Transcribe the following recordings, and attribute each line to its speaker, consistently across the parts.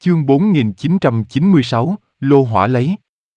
Speaker 1: Chương 4996, Lô Hỏa lấy.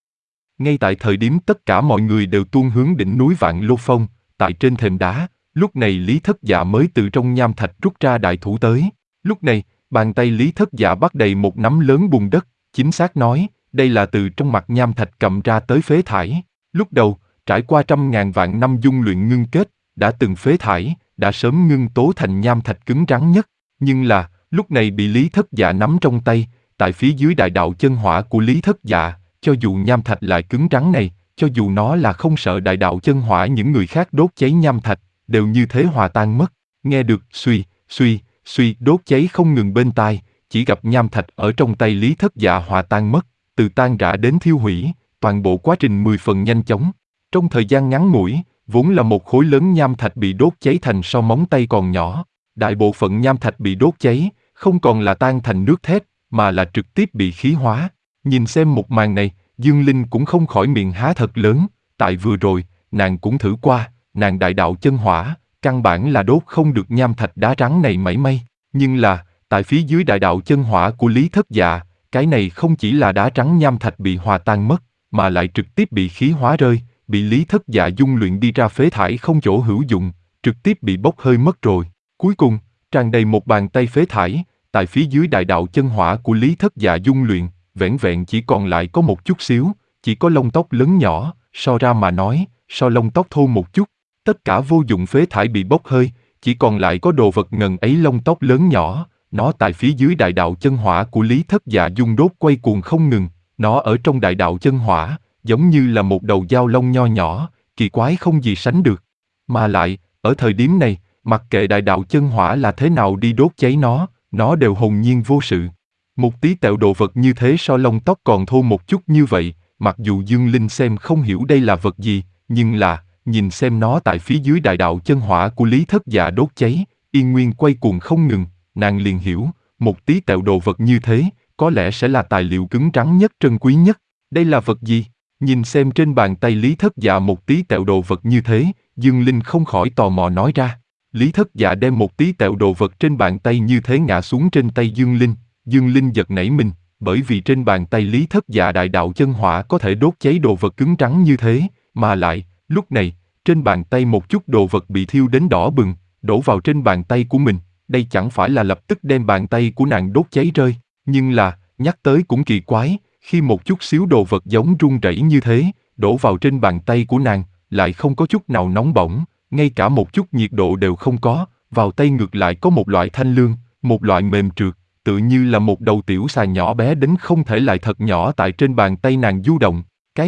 Speaker 1: Ngay tại thời điểm tất cả mọi người đều tuôn hướng đỉnh núi Vạn Lô Phong, tại trên thềm đá, lúc này Lý Thất Dạ mới từ trong nham thạch rút ra đại thủ tới. Lúc này, bàn tay Lý Thất Dạ bắt đầy một nắm lớn bùn đất, chính xác nói, đây là từ trong mặt nham thạch cầm ra tới phế thải. Lúc đầu, trải qua trăm ngàn vạn năm dung luyện ngưng kết, đã từng phế thải, đã sớm ngưng tố thành nham thạch cứng rắn nhất. Nhưng là, lúc này bị Lý Thất Dạ nắm trong tay, tại phía dưới đại đạo chân hỏa của Lý Thất Dạ, cho dù nham thạch lại cứng rắn này, cho dù nó là không sợ đại đạo chân hỏa những người khác đốt cháy nham thạch, đều như thế hòa tan mất. Nghe được suy, suy, suy đốt cháy không ngừng bên tai, chỉ gặp nham thạch ở trong tay Lý Thất Dạ hòa tan mất, từ tan rã đến thiêu hủy, toàn bộ quá trình 10 phần nhanh chóng. Trong thời gian ngắn ngủi, vốn là một khối lớn nham thạch bị đốt cháy thành so móng tay còn nhỏ. Đại bộ phận nham thạch bị đốt cháy, không còn là tan thành nước thép, mà là trực tiếp bị khí hóa. Nhìn xem một màn này, Dương Linh cũng không khỏi miệng há thật lớn, tại vừa rồi, nàng cũng thử qua, nàng đại đạo chân hỏa, căn bản là đốt không được nham thạch đá rắn này mảy may. Nhưng là, tại phía dưới đại đạo chân hỏa của Lý Thất Dạ, cái này không chỉ là đá trắng nham thạch bị hòa tan mất, mà lại trực tiếp bị khí hóa rơi, bị Lý Thất Dạ dung luyện đi ra phế thải không chỗ hữu dụng, trực tiếp bị bốc hơi mất rồi. Cuối cùng, tràn đầy một bàn tay phế thải, tại phía dưới đại đạo chân hỏa của Lý Thất Dạ dung luyện, vẻn vẹn chỉ còn lại có một chút xíu, chỉ có lông tóc lớn nhỏ, so ra mà nói, so lông tóc thô một chút. Tất cả vô dụng phế thải bị bốc hơi, chỉ còn lại có đồ vật ngần ấy lông tóc lớn nhỏ, nó tại phía dưới đại đạo chân hỏa của Lý Thất Dạ dung đốt quay cuồng không ngừng, nó ở trong đại đạo chân hỏa, giống như là một đầu dao long nho nhỏ, kỳ quái không gì sánh được. Mà lại, ở thời điểm này, mặc kệ đại đạo chân hỏa là thế nào đi đốt cháy nó đều hồn nhiên vô sự. Một tí tẹo đồ vật như thế so lông tóc còn thô một chút như vậy, mặc dù Dương Linh xem không hiểu đây là vật gì, nhưng là, nhìn xem nó tại phía dưới đại đạo chân hỏa của Lý Thất Dạ đốt cháy, yên nguyên quay cuồng không ngừng, nàng liền hiểu, một tí tẹo đồ vật như thế, có lẽ sẽ là tài liệu cứng rắn nhất trân quý nhất. Đây là vật gì? Nhìn xem trên bàn tay Lý Thất Dạ một tí tẹo đồ vật như thế, Dương Linh không khỏi tò mò nói ra. Lý Thất Dạ đem một tí tẹo đồ vật trên bàn tay như thế ngã xuống trên tay Dương Linh. Dương Linh giật nảy mình, bởi vì trên bàn tay Lý Thất Dạ đại đạo chân hỏa có thể đốt cháy đồ vật cứng rắn như thế, mà lại, lúc này, trên bàn tay một chút đồ vật bị thiêu đến đỏ bừng, đổ vào trên bàn tay của mình, đây chẳng phải là lập tức đem bàn tay của nàng đốt cháy rơi, nhưng là, nhắc tới cũng kỳ quái, khi một chút xíu đồ vật giống run rẩy như thế, đổ vào trên bàn tay của nàng, lại không có chút nào nóng bỏng, ngay cả một chút nhiệt độ đều không có, vào tay ngược lại có một loại thanh lương, một loại mềm trượt, tựa như là một đầu tiểu xà nhỏ bé đến không thể lại thật nhỏ tại trên bàn tay nàng du động.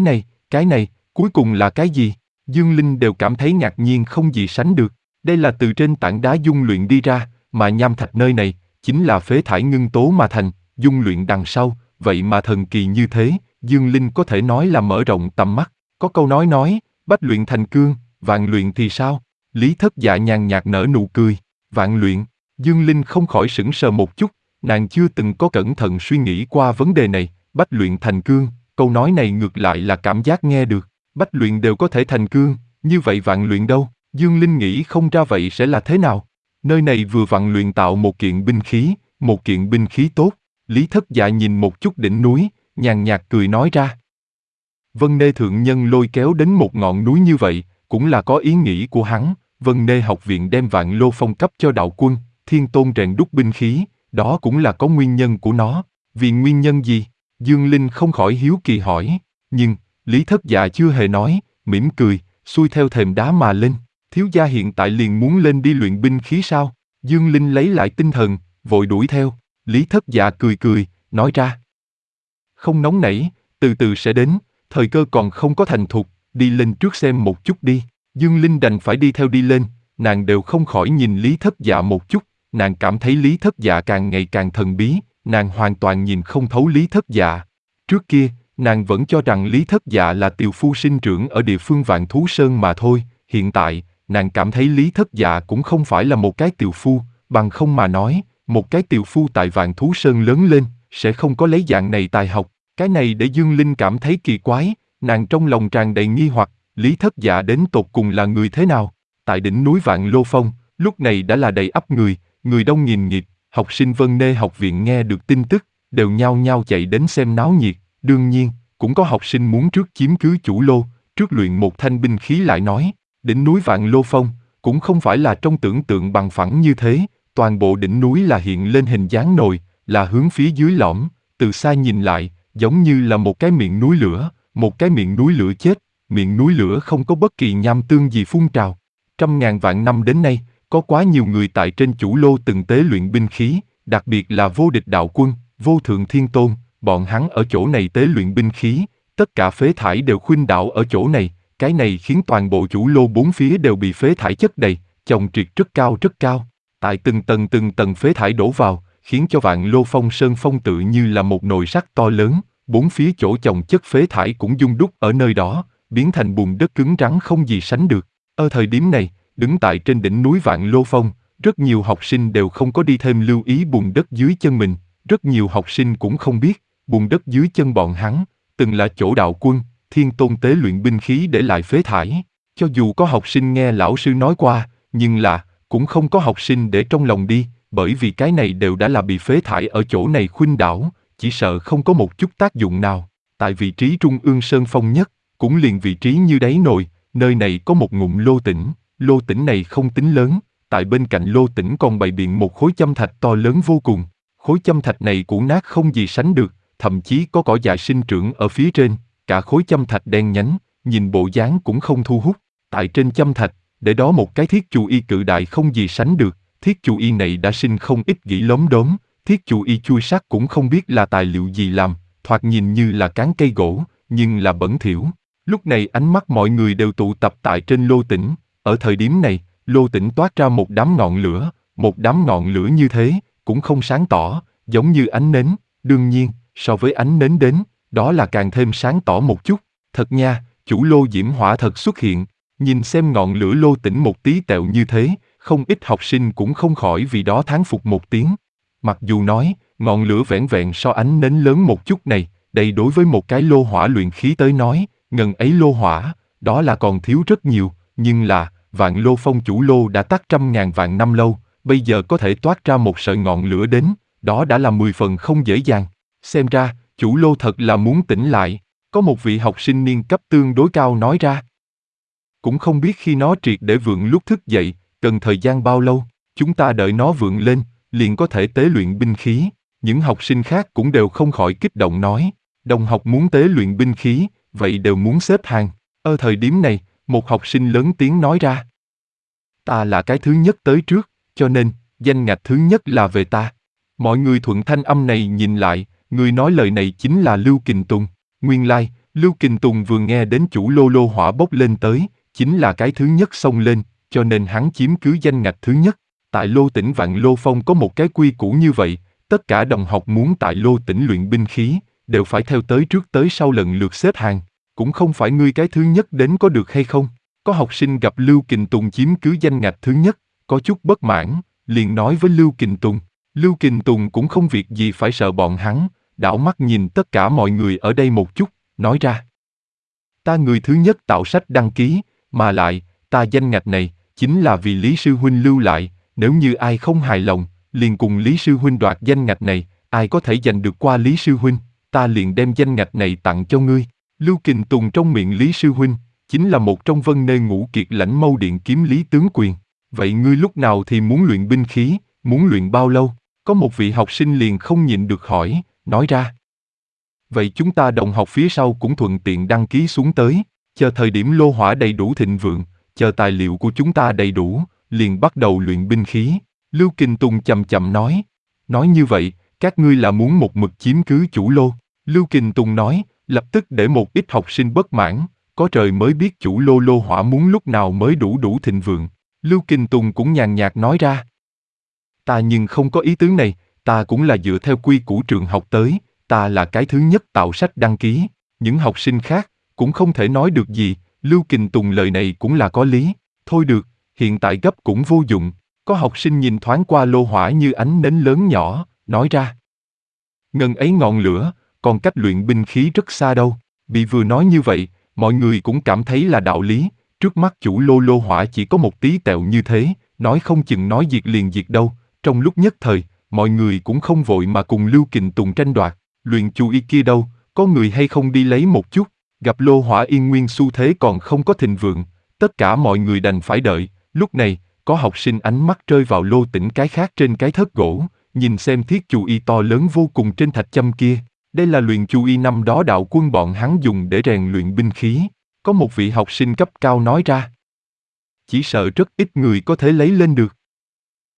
Speaker 1: Cái này, cuối cùng là cái gì? Dương Linh đều cảm thấy ngạc nhiên không gì sánh được. Đây là từ trên tảng đá dung luyện đi ra, mà nham thạch nơi này, chính là phế thải ngưng tố mà thành, dung luyện đằng sau, vậy mà thần kỳ như thế, Dương Linh có thể nói là mở rộng tầm mắt. Có câu nói, bách luyện thành cương, vạn luyện thì sao? Lý Thất Dạ nhàn nhạt nở nụ cười, vạn luyện. Dương Linh không khỏi sững sờ một chút, nàng chưa từng có cẩn thận suy nghĩ qua vấn đề này, bách luyện thành cương, câu nói này ngược lại là cảm giác nghe được, bách luyện đều có thể thành cương, như vậy vạn luyện đâu? Dương Linh nghĩ không ra vậy sẽ là thế nào? Nơi này vừa vặn luyện tạo một kiện binh khí tốt. Lý Thất Dạ nhìn một chút đỉnh núi, nhàn nhạt cười nói ra. Vân Nê thượng nhân lôi kéo đến một ngọn núi như vậy, cũng là có ý nghĩ của hắn. Vân Nê học viện đem Vạn Lô Phong cấp cho đạo quân, Thiên Tôn rèn đúc binh khí, đó cũng là có nguyên nhân của nó. Vì nguyên nhân gì? Dương Linh không khỏi hiếu kỳ hỏi. Nhưng, Lý Thất Dạ chưa hề nói, mỉm cười, xuôi theo thềm đá mà lên. Thiếu gia hiện tại liền muốn lên đi luyện binh khí sao? Dương Linh lấy lại tinh thần, vội đuổi theo. Lý Thất Dạ cười, nói ra. Không nóng nảy, từ từ sẽ đến, thời cơ còn không có thành thục, đi lên trước xem một chút đi. Dương Linh đành phải đi theo đi lên, nàng đều không khỏi nhìn Lý Thất Dạ một chút, nàng cảm thấy Lý Thất Dạ càng ngày càng thần bí, nàng hoàn toàn nhìn không thấu Lý Thất Dạ. Trước kia, nàng vẫn cho rằng Lý Thất Dạ là tiều phu sinh trưởng ở địa phương Vạn Thú Sơn mà thôi, hiện tại, nàng cảm thấy Lý Thất Dạ cũng không phải là một cái tiều phu, bằng không mà nói, một cái tiều phu tại Vạn Thú Sơn lớn lên, sẽ không có lấy dạng này tài học. Cái này để Dương Linh cảm thấy kỳ quái, nàng trong lòng tràn đầy nghi hoặc, Lý Thất Dạ đến tột cùng là người thế nào? Tại đỉnh núi Vạn Lô Phong, lúc này đã là đầy ắp người đông nghìn nghịt, học sinh Vân Nê học viện nghe được tin tức, đều nhao nhao chạy đến xem náo nhiệt. Đương nhiên, cũng có học sinh muốn trước chiếm cứ chủ lô, trước luyện một thanh binh khí lại nói, đỉnh núi Vạn Lô Phong, cũng không phải là trong tưởng tượng bằng phẳng như thế, toàn bộ đỉnh núi là hiện lên hình dáng nồi, là hướng phía dưới lõm, từ xa nhìn lại, giống như là một cái miệng núi lửa, một cái miệng núi lửa chết, miệng núi lửa không có bất kỳ nham tương gì phun trào. Trăm ngàn vạn năm đến nay, có quá nhiều người tại trên chủ lô từng tế luyện binh khí, đặc biệt là vô địch đạo quân, vô thượng thiên tôn, bọn hắn ở chỗ này tế luyện binh khí, tất cả phế thải đều khuynh đảo ở chỗ này, cái này khiến toàn bộ chủ lô bốn phía đều bị phế thải chất đầy, chồng triệt rất cao. Tại từng tầng phế thải đổ vào, khiến cho Vạn Lô Phong Sơn Phong tự như là một nồi sắt to lớn, bốn phía chỗ chồng chất phế thải cũng dung đúc ở nơi đó, biến thành bùn đất cứng rắn không gì sánh được. Ở thời điểm này, đứng tại trên đỉnh núi Vạn Lô Phong, rất nhiều học sinh đều không có đi thêm lưu ý bùn đất dưới chân mình, rất nhiều học sinh cũng không biết, bùn đất dưới chân bọn hắn, từng là chỗ đạo quân, thiên tôn tế luyện binh khí để lại phế thải. Cho dù có học sinh nghe lão sư nói qua, nhưng là, cũng không có học sinh để trong lòng đi, bởi vì cái này đều đã là bị phế thải ở chỗ này khuynh đảo, chỉ sợ không có một chút tác dụng nào. Tại vị trí trung ương sơn phong nhất, cũng liền vị trí như đáy nồi, nơi này có một ngụm lô tĩnh này không tính lớn, tại bên cạnh lô tĩnh còn bày biện một khối châm thạch to lớn vô cùng. Khối châm thạch này cũ nát không gì sánh được, thậm chí có cỏ dại sinh trưởng ở phía trên, cả khối châm thạch đen nhánh, nhìn bộ dáng cũng không thu hút. Tại trên châm thạch, để đó một cái thiết chù y cự đại không gì sánh được, thiết chù y này đã sinh không ít gỉ lốm đốm, thiết chù y chui sắc cũng không biết là tài liệu gì làm, thoạt nhìn như là cán cây gỗ, nhưng là bẩn thỉu. Lúc này ánh mắt mọi người đều tụ tập tại trên lô tĩnh, ở thời điểm này, lô tĩnh toát ra một đám ngọn lửa như thế, cũng không sáng tỏ, giống như ánh nến, đương nhiên, so với ánh nến đến, đó là càng thêm sáng tỏ một chút. Thật nha, chủ lô diễm hỏa thật xuất hiện, nhìn xem ngọn lửa lô tĩnh một tí tẹo như thế, không ít học sinh cũng không khỏi vì đó thán phục một tiếng. Mặc dù nói, ngọn lửa vẻn vẹn so ánh nến lớn một chút này, đây đối với một cái lô hỏa luyện khí tới nói, ngần ấy lô hỏa, đó là còn thiếu rất nhiều, nhưng là, Vạn Lô Phong chủ lô đã tắt trăm ngàn vạn năm lâu, bây giờ có thể toát ra một sợi ngọn lửa đến, đó đã là 10 phần không dễ dàng. Xem ra, chủ lô thật là muốn tỉnh lại, có một vị học sinh niên cấp tương đối cao nói ra. Cũng không biết khi nó triệt để vượng lúc thức dậy, cần thời gian bao lâu, chúng ta đợi nó vượng lên, liền có thể tế luyện binh khí. Những học sinh khác cũng đều không khỏi kích động nói, đồng học muốn tế luyện binh khí, vậy đều muốn xếp hàng. Ở thời điểm này, một học sinh lớn tiếng nói ra. Ta là cái thứ nhất tới trước, cho nên, danh ngạch thứ nhất là về ta. Mọi người thuận thanh âm này nhìn lại, người nói lời này chính là Lưu Kình Tùng. Nguyên lai, Lưu Kình Tùng vừa nghe đến chủ lô hỏa bốc lên tới, chính là cái thứ nhất xông lên, cho nên hắn chiếm cứ danh ngạch thứ nhất. Tại lô tỉnh Vạn Lô Phong có một cái quy củ như vậy, tất cả đồng học muốn tại lô tỉnh luyện binh khí, đều phải theo tới trước tới sau lần lượt xếp hàng, cũng không phải ngươi cái thứ nhất đến có được hay không. Có học sinh gặp Lưu Kình Tùng chiếm cứ danh ngạch thứ nhất, có chút bất mãn, liền nói với Lưu Kình Tùng. Lưu Kình Tùng cũng không việc gì phải sợ bọn hắn, đảo mắt nhìn tất cả mọi người ở đây một chút, nói ra. Ta người thứ nhất tạo sách đăng ký, mà lại, ta danh ngạch này, chính là vì Lý Sư Huynh lưu lại, nếu như ai không hài lòng, liền cùng Lý Sư Huynh đoạt danh ngạch này, ai có thể giành được qua Lý Sư Huynh, ta liền đem danh ngạch này tặng cho ngươi. Lưu Kình Tùng trong miệng Lý Sư Huynh, chính là một trong Vân Nê Ngũ Kiệt lãnh mâu điện kiếm Lý Tướng Quyền. Vậy ngươi lúc nào thì muốn luyện binh khí, muốn luyện bao lâu? Có một vị học sinh liền không nhịn được hỏi, nói ra. Vậy chúng ta đồng học phía sau cũng thuận tiện đăng ký xuống tới, chờ thời điểm lô hỏa đầy đủ thịnh vượng, chờ tài liệu của chúng ta đầy đủ, liền bắt đầu luyện binh khí. Lưu Kình Tùng chậm chậm nói. Nói như vậy, các ngươi là muốn một mực chiếm cứ chủ lô. Lưu Kình Tùng nói, lập tức để một ít học sinh bất mãn, có trời mới biết chủ lô hỏa muốn lúc nào mới đủ thịnh vượng. Lưu Kình Tùng cũng nhàn nhạt nói ra. Ta nhưng không có ý tứ này, ta cũng là dựa theo quy củ trường học tới, ta là cái thứ nhất tạo sách đăng ký. Những học sinh khác cũng không thể nói được gì, Lưu Kình Tùng lời này cũng là có lý. Thôi được, hiện tại gấp cũng vô dụng. Có học sinh nhìn thoáng qua lô hỏa như ánh nến lớn nhỏ, nói ra. Ngần ấy ngọn lửa, còn cách luyện binh khí rất xa đâu. Bị vừa nói như vậy, mọi người cũng cảm thấy là đạo lý. Trước mắt chủ lô hỏa chỉ có một tí tẹo như thế, nói không chừng nói diệt liền diệt đâu. Trong lúc nhất thời, mọi người cũng không vội mà cùng Lưu Kình Tùng tranh đoạt, luyện chú y kia đâu, có người hay không đi lấy một chút, gặp lô hỏa yên nguyên xu thế còn không có thịnh vượng, tất cả mọi người đành phải đợi, lúc này, có học sinh ánh mắt rơi vào Lô Tĩnh cái khác trên cái thớt gỗ, nhìn xem thiết chú y to lớn vô cùng trên thạch châm kia, đây là luyện chú y năm đó đạo quân bọn hắn dùng để rèn luyện binh khí, có một vị học sinh cấp cao nói ra. Chỉ sợ rất ít người có thể lấy lên được.